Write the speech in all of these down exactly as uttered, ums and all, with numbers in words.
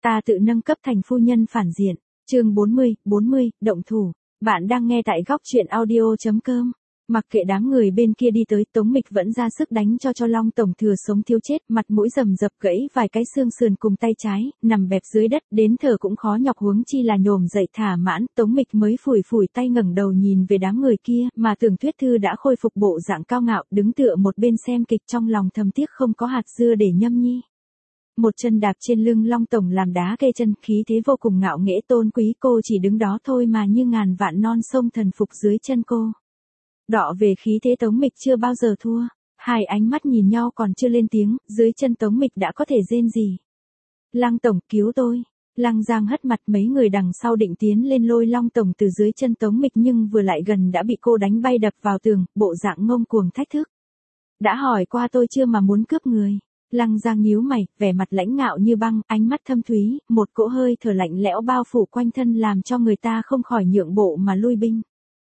Ta tự nâng cấp thành phu nhân phản diện. Chương bốn mươi, bốn mươi, động thủ. Bạn đang nghe tại góc truyện audio chấm com. Mặc kệ đám người bên kia đi tới, Tống Mịch vẫn ra sức đánh cho cho Long tổng thừa sống thiếu chết, mặt mũi rầm rập gãy vài cái xương sườn cùng tay trái, nằm bẹp dưới đất, đến thở cũng khó nhọc huống chi là nhổm dậy thả mãn. Tống Mịch mới phủi phủi tay ngẩng đầu nhìn về đám người kia, mà Tưởng Thuyết Thư đã khôi phục bộ dạng cao ngạo, đứng tựa một bên xem kịch, trong lòng thầm tiếc không có hạt dưa để nhâm nhi. Một chân đạp trên lưng Long tổng làm đá kê chân, khí thế vô cùng ngạo nghễ tôn quý, cô chỉ đứng đó thôi mà như ngàn vạn non sông thần phục dưới chân cô. Đọ về khí thế Tống Mịch chưa bao giờ thua, hai ánh mắt nhìn nhau còn chưa lên tiếng, dưới chân Tống Mịch đã có thể rên rỉ. Lăng tổng cứu tôi. Lăng Giang hất mặt, mấy người đằng sau định tiến lên lôi Long tổng từ dưới chân Tống Mịch nhưng vừa lại gần đã bị cô đánh bay đập vào tường, bộ dạng ngông cuồng thách thức. Đã hỏi qua tôi chưa mà muốn cướp người. Lăng Giang nhíu mày, vẻ mặt lãnh ngạo như băng, ánh mắt thâm thúy, một cỗ hơi thở lạnh lẽo bao phủ quanh thân làm cho người ta không khỏi nhượng bộ mà lui binh.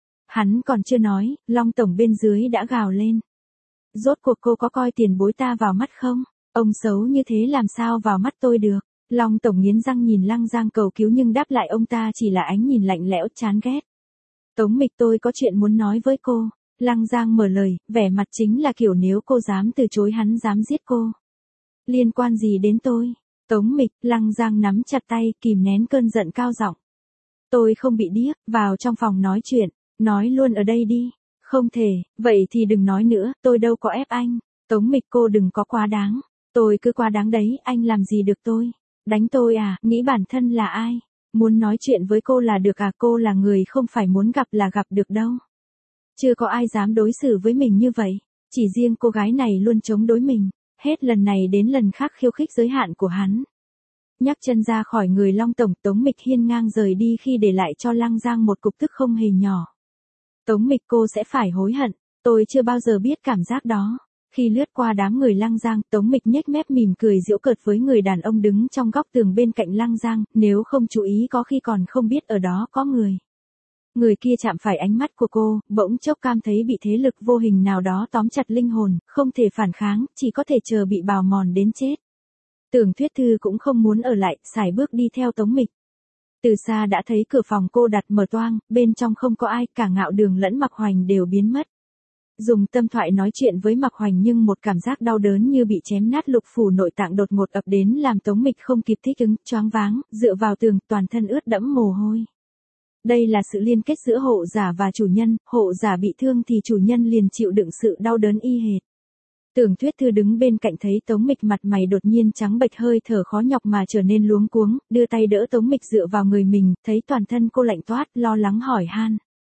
Hắn còn chưa nói, Long tổng bên dưới đã gào lên. Rốt cuộc cô có coi tiền bối ta vào mắt không? Ông xấu như thế làm sao vào mắt tôi được? Long tổng nghiến răng nhìn Lăng Giang cầu cứu nhưng đáp lại ông ta chỉ là ánh nhìn lạnh lẽo chán ghét. Tống Mịch, tôi có chuyện muốn nói với cô. Lăng Giang mở lời, vẻ mặt chính là kiểu nếu cô dám từ chối hắn dám giết cô. Liên quan gì đến tôi? Tống Mịch. Lăng Giang nắm chặt tay, kìm nén cơn giận cao giọng. Tôi không bị điếc, vào trong phòng nói chuyện. Nói luôn ở đây đi. Không thể, vậy thì đừng nói nữa, tôi đâu có ép anh. Tống Mịch, cô đừng có quá đáng. Tôi cứ quá đáng đấy, anh làm gì được tôi? Đánh tôi à, nghĩ bản thân là ai? Muốn nói chuyện với cô là được à, cô là người không phải muốn gặp là gặp được đâu. Chưa có ai dám đối xử với mình như vậy. Chỉ riêng cô gái này luôn chống đối mình. Hết lần này đến lần khác khiêu khích giới hạn của hắn. Nhắc chân ra khỏi người Long tổng, Tống Mịch hiên ngang rời đi khi để lại cho Lăng Giang một cục tức không hề nhỏ. Tống Mịch, cô sẽ phải hối hận, tôi chưa bao giờ biết cảm giác đó. Khi lướt qua đám người Lăng Giang, Tống Mịch nhếch mép mỉm cười giễu cợt với người đàn ông đứng trong góc tường bên cạnh Lăng Giang, nếu không chú ý có khi còn không biết ở đó có người. Người kia chạm phải ánh mắt của cô, bỗng chốc cảm thấy bị thế lực vô hình nào đó tóm chặt linh hồn, không thể phản kháng, chỉ có thể chờ bị bào mòn đến chết. Tưởng Thuyết Thư cũng không muốn ở lại, sải bước đi theo Tống Mịch. Từ xa đã thấy cửa phòng cô đặt mở toang, bên trong không có ai, cả Ngạo Đường lẫn Mạc Hoành đều biến mất. Dùng tâm thoại nói chuyện với Mạc Hoành nhưng một cảm giác đau đớn như bị chém nát lục phủ nội tạng đột ngột ập đến làm Tống Mịch không kịp thích ứng, choáng váng, dựa vào tường, toàn thân ướt đẫm mồ hôi. Đây là sự liên kết giữa hộ giả và chủ nhân, hộ giả bị thương thì chủ nhân liền chịu đựng sự đau đớn y hệt. Tưởng Thuyết Thư đứng bên cạnh thấy Tống Mịch mặt mày đột nhiên trắng bệch, hơi thở khó nhọc mà trở nên luống cuống, đưa tay đỡ Tống Mịch dựa vào người mình, thấy toàn thân cô lạnh toát, lo lắng hỏi han.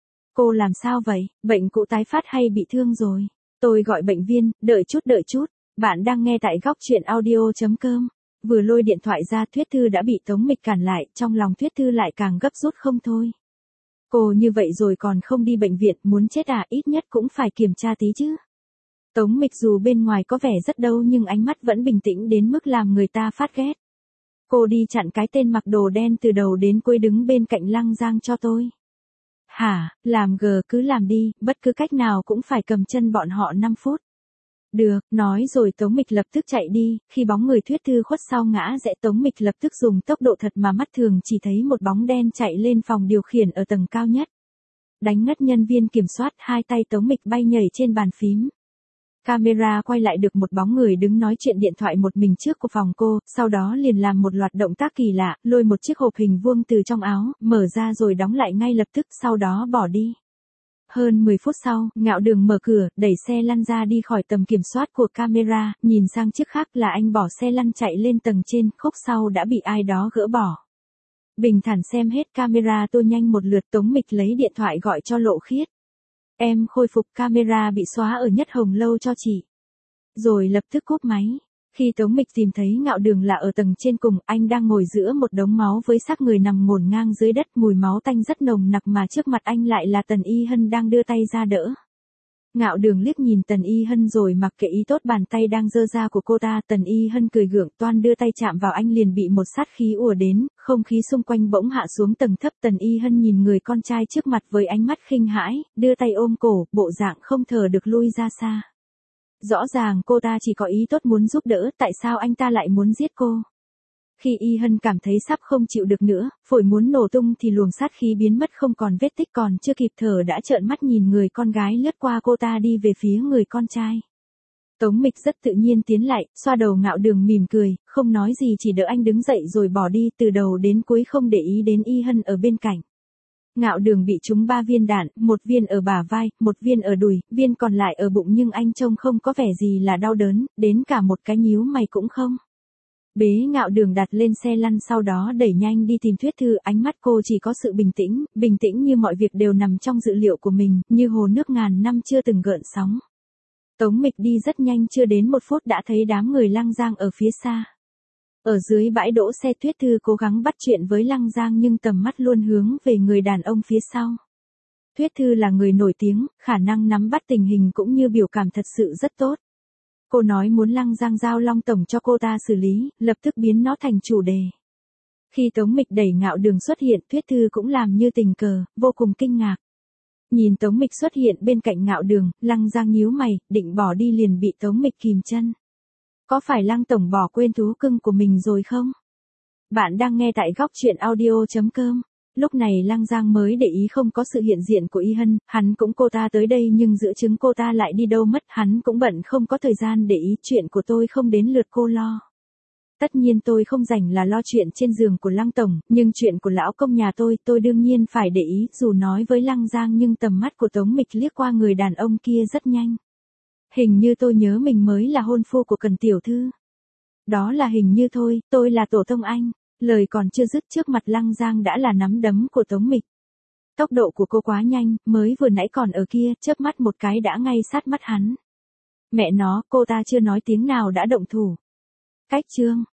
Cô làm sao vậy, bệnh cũ tái phát hay bị thương rồi? Tôi gọi bệnh viên, đợi chút đợi chút, bạn đang nghe tại góc truyện audio chấm com. Vừa lôi điện thoại ra, Thuyết Thư đã bị Tống Mịch cản lại, trong lòng Thuyết Thư lại càng gấp rút không thôi. Cô như vậy rồi còn không đi bệnh viện, muốn chết à, ít nhất cũng phải kiểm tra tí chứ. Tống Mịch dù bên ngoài có vẻ rất đâu nhưng ánh mắt vẫn bình tĩnh đến mức làm người ta phát ghét. Cô đi chặn cái tên mặc đồ đen từ đầu đến cuối đứng bên cạnh Lăng Giang cho tôi. Hả, làm gờ cứ làm đi, bất cứ cách nào cũng phải cầm chân bọn họ năm phút. Được, nói rồi Tống Mịch lập tức chạy đi, khi bóng người Thuyết Thư khuất sau ngã rẽ Tống Mịch lập tức dùng tốc độ thật mà mắt thường chỉ thấy một bóng đen chạy lên phòng điều khiển ở tầng cao nhất. Đánh ngất nhân viên kiểm soát, hai tay Tống Mịch bay nhảy trên bàn phím. Camera quay lại được một bóng người đứng nói chuyện điện thoại một mình trước của phòng cô, sau đó liền làm một loạt động tác kỳ lạ, lôi một chiếc hộp hình vuông từ trong áo, mở ra rồi đóng lại ngay lập tức, sau đó bỏ đi. Hơn mười phút sau, Ngạo Đường mở cửa, đẩy xe lăn ra đi khỏi tầm kiểm soát của camera, nhìn sang chiếc khác là anh bỏ xe lăn chạy lên tầng trên, khúc sau đã bị ai đó gỡ bỏ. Bình thản xem hết camera tôi nhanh một lượt, Tống Mịch lấy điện thoại gọi cho Lộ Khiết. Em khôi phục, camera bị xóa ở Nhất Hồng Lâu cho chị. Rồi lập tức cúp máy. Khi Tống Mịch tìm thấy Ngạo Đường là ở tầng trên cùng, anh đang ngồi giữa một đống máu với xác người nằm ngổn ngang dưới đất, mùi máu tanh rất nồng nặc mà trước mặt anh lại là Tần Y Hân đang đưa tay ra đỡ. Ngạo Đường liếc nhìn Tần Y Hân rồi mặc kệ ý tốt bàn tay đang giơ ra của cô ta, Tần Y Hân cười gượng, toan đưa tay chạm vào anh liền bị một sát khí ùa đến, không khí xung quanh bỗng hạ xuống tầng thấp. Tần Y Hân nhìn người con trai trước mặt với ánh mắt khinh hãi, đưa tay ôm cổ, bộ dạng không thở được lui ra xa. Rõ ràng cô ta chỉ có ý tốt muốn giúp đỡ, tại sao anh ta lại muốn giết cô? Khi Y Hân cảm thấy sắp không chịu được nữa, phổi muốn nổ tung thì luồng sát khí biến mất không còn vết tích, còn chưa kịp thở đã trợn mắt nhìn người con gái lướt qua cô ta đi về phía người con trai. Tống Mịch rất tự nhiên tiến lại, xoa đầu Ngạo Đường mỉm cười, không nói gì chỉ đỡ anh đứng dậy rồi bỏ đi, từ đầu đến cuối không để ý đến Y Hân ở bên cạnh. Ngạo Đường bị trúng ba viên đạn, một viên ở bả vai, một viên ở đùi, viên còn lại ở bụng, nhưng anh trông không có vẻ gì là đau đớn, đến cả một cái nhíu mày cũng không. Bế Ngạo Đường đặt lên xe lăn, sau đó đẩy nhanh đi tìm Tuyết Thư, ánh mắt cô chỉ có sự bình tĩnh, bình tĩnh như mọi việc đều nằm trong dự liệu của mình, như hồ nước ngàn năm chưa từng gợn sóng. Tống Mịch đi rất nhanh, chưa đến một phút đã thấy đám người Lăng Giang ở phía xa. Ở dưới bãi đỗ xe, Tuyết Thư cố gắng bắt chuyện với Lăng Giang nhưng tầm mắt luôn hướng về người đàn ông phía sau. Tuyết Thư là người nổi tiếng, khả năng nắm bắt tình hình cũng như biểu cảm thật sự rất tốt. Cô nói muốn Lăng Giang giao Long Tổng cho cô ta xử lý, lập tức biến nó thành chủ đề. Khi Tống Mịch đẩy Ngạo Đường xuất hiện, Tuyết Thư cũng làm như tình cờ, vô cùng kinh ngạc. Nhìn Tống Mịch xuất hiện bên cạnh Ngạo Đường, Lăng Giang nhíu mày, định bỏ đi liền bị Tống Mịch kìm chân. Có phải Lăng Tổng bỏ quên thú cưng của mình rồi không? Bạn đang nghe tại góc truyện audio chấm com. Lúc này Lăng Giang mới để ý không có sự hiện diện của Y Hân, hắn cũng cô ta tới đây nhưng giữa chứng cô ta lại đi đâu mất, hắn cũng bận không có thời gian để ý, chuyện của tôi không đến lượt cô lo. Tất nhiên tôi không rảnh là lo chuyện trên giường của Lăng Tổng, nhưng chuyện của lão công nhà tôi, tôi đương nhiên phải để ý, dù nói với Lăng Giang nhưng tầm mắt của Tống Mịch liếc qua người đàn ông kia rất nhanh. Hình như tôi nhớ mình mới là hôn phu của Cần tiểu thư. Đó là hình như thôi, tôi là tổ tông anh. Lời còn chưa dứt, trước mặt Lăng Giang đã là nắm đấm của Tống Mịch. Tốc độ của cô quá nhanh, mới vừa nãy còn ở kia, chớp mắt một cái đã ngay sát mắt hắn. Mẹ nó, cô ta chưa nói tiếng nào đã động thủ. Cách chương